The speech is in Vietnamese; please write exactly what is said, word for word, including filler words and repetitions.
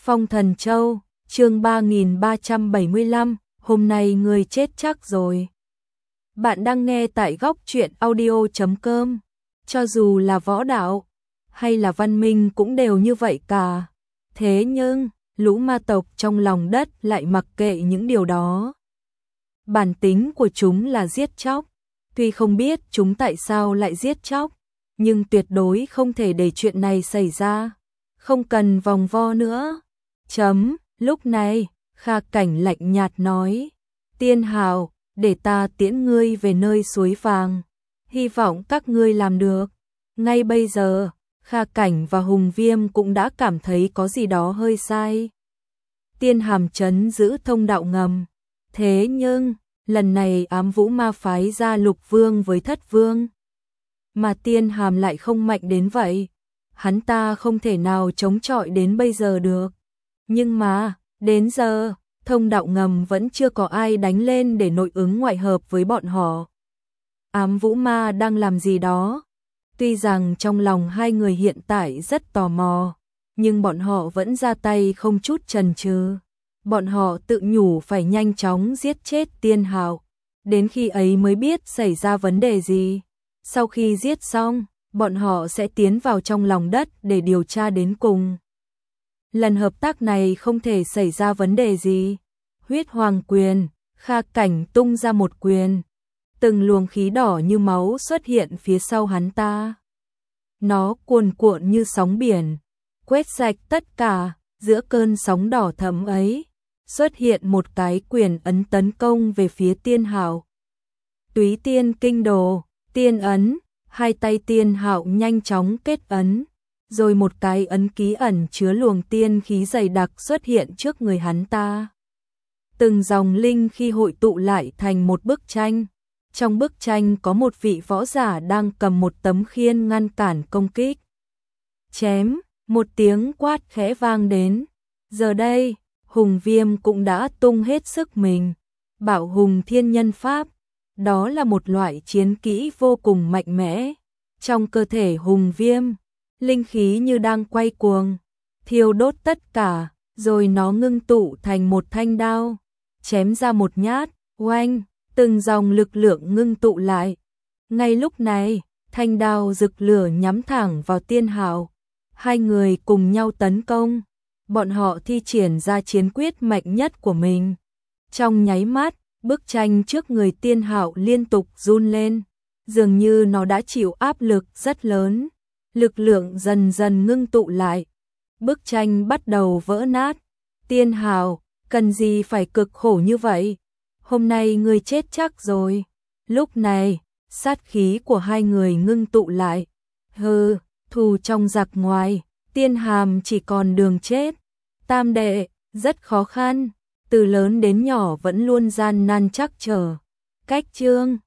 Phong Thần Châu, chương ba nghìn ba trăm bảy mươi lăm, hôm nay ngươi chết chắc rồi. Bạn đang nghe tại góc truyện audio chấm com. Cho dù là võ đạo hay là văn minh cũng đều như vậy cả. Thế nhưng, lũ ma tộc trong lòng đất lại mặc kệ những điều đó. Bản tính của chúng là giết chóc. Tuy không biết chúng tại sao lại giết chóc, nhưng tuyệt đối không thể để chuyện này xảy ra. Không cần vòng vo nữa. Chấm, lúc này, Kha Cảnh lạnh nhạt nói, Tiên Hào, để ta tiễn ngươi về nơi suối vàng. Hy vọng các ngươi làm được. Ngay bây giờ, Kha Cảnh và Hùng Viêm cũng đã cảm thấy có gì đó hơi sai. Tiên Hàm trấn giữ thông đạo ngầm. Thế nhưng, lần này ám vũ ma phái ra Lục Vương với Thất Vương. Mà Tiên Hàm lại không mạnh đến vậy. Hắn ta không thể nào chống chọi đến bây giờ được. Nhưng mà, đến giờ, thông đạo ngầm vẫn chưa có ai đánh lên để nội ứng ngoại hợp với bọn họ. Ám vũ ma đang làm gì đó? Tuy rằng trong lòng hai người hiện tại rất tò mò, nhưng bọn họ vẫn ra tay không chút chần chừ. Bọn họ tự nhủ phải nhanh chóng giết chết Tiên Hào, đến khi ấy mới biết xảy ra vấn đề gì. Sau khi giết xong, bọn họ sẽ tiến vào trong lòng đất để điều tra đến cùng. Lần hợp tác này không thể xảy ra vấn đề gì. Huyết Hoàng Quyền, Kha Cảnh tung ra một quyền. Từng luồng khí đỏ như máu xuất hiện phía sau hắn ta. Nó cuồn cuộn như sóng biển, quét sạch tất cả. Giữa cơn sóng đỏ thẫm ấy, xuất hiện một cái quyền ấn tấn công về phía Tiên Hào. Túy Tiên Kinh Đồ, Tiên Ấn. Hai tay Tiên Hạo nhanh chóng kết ấn, rồi một cái ấn ký ẩn chứa luồng tiên khí dày đặc xuất hiện trước người hắn ta. Từng dòng linh khi hội tụ lại thành một bức tranh. Trong bức tranh có một vị võ giả đang cầm một tấm khiên ngăn cản công kích. Chém, một tiếng quát khẽ vang đến. Giờ đây, Hùng Viêm cũng đã tung hết sức mình. Bảo Hùng Thiên Nhân Pháp. Đó là một loại chiến kỹ vô cùng mạnh mẽ. Trong cơ thể Hùng Viêm, linh khí như đang quay cuồng, thiêu đốt tất cả, rồi nó ngưng tụ thành một thanh đao, chém ra một nhát, oanh, từng dòng lực lượng ngưng tụ lại. Ngay lúc này, thanh đao rực lửa nhắm thẳng vào Tiên Hào. Hai người cùng nhau tấn công, bọn họ thi triển ra chiến quyết mạnh nhất của mình. Trong nháy mắt, bức tranh trước người Tiên Hạo liên tục run lên, dường như nó đã chịu áp lực rất lớn. Lực lượng dần dần ngưng tụ lại. Bức tranh bắt đầu vỡ nát. Tiên Hạo, cần gì phải cực khổ như vậy? Hôm nay ngươi chết chắc rồi. Lúc này, sát khí của hai người ngưng tụ lại. Hừ, thù trong giặc ngoài, Tiên Hàm chỉ còn đường chết. Tam đệ, rất khó khăn. Từ lớn đến nhỏ vẫn luôn gian nan trắc trở. Cách chương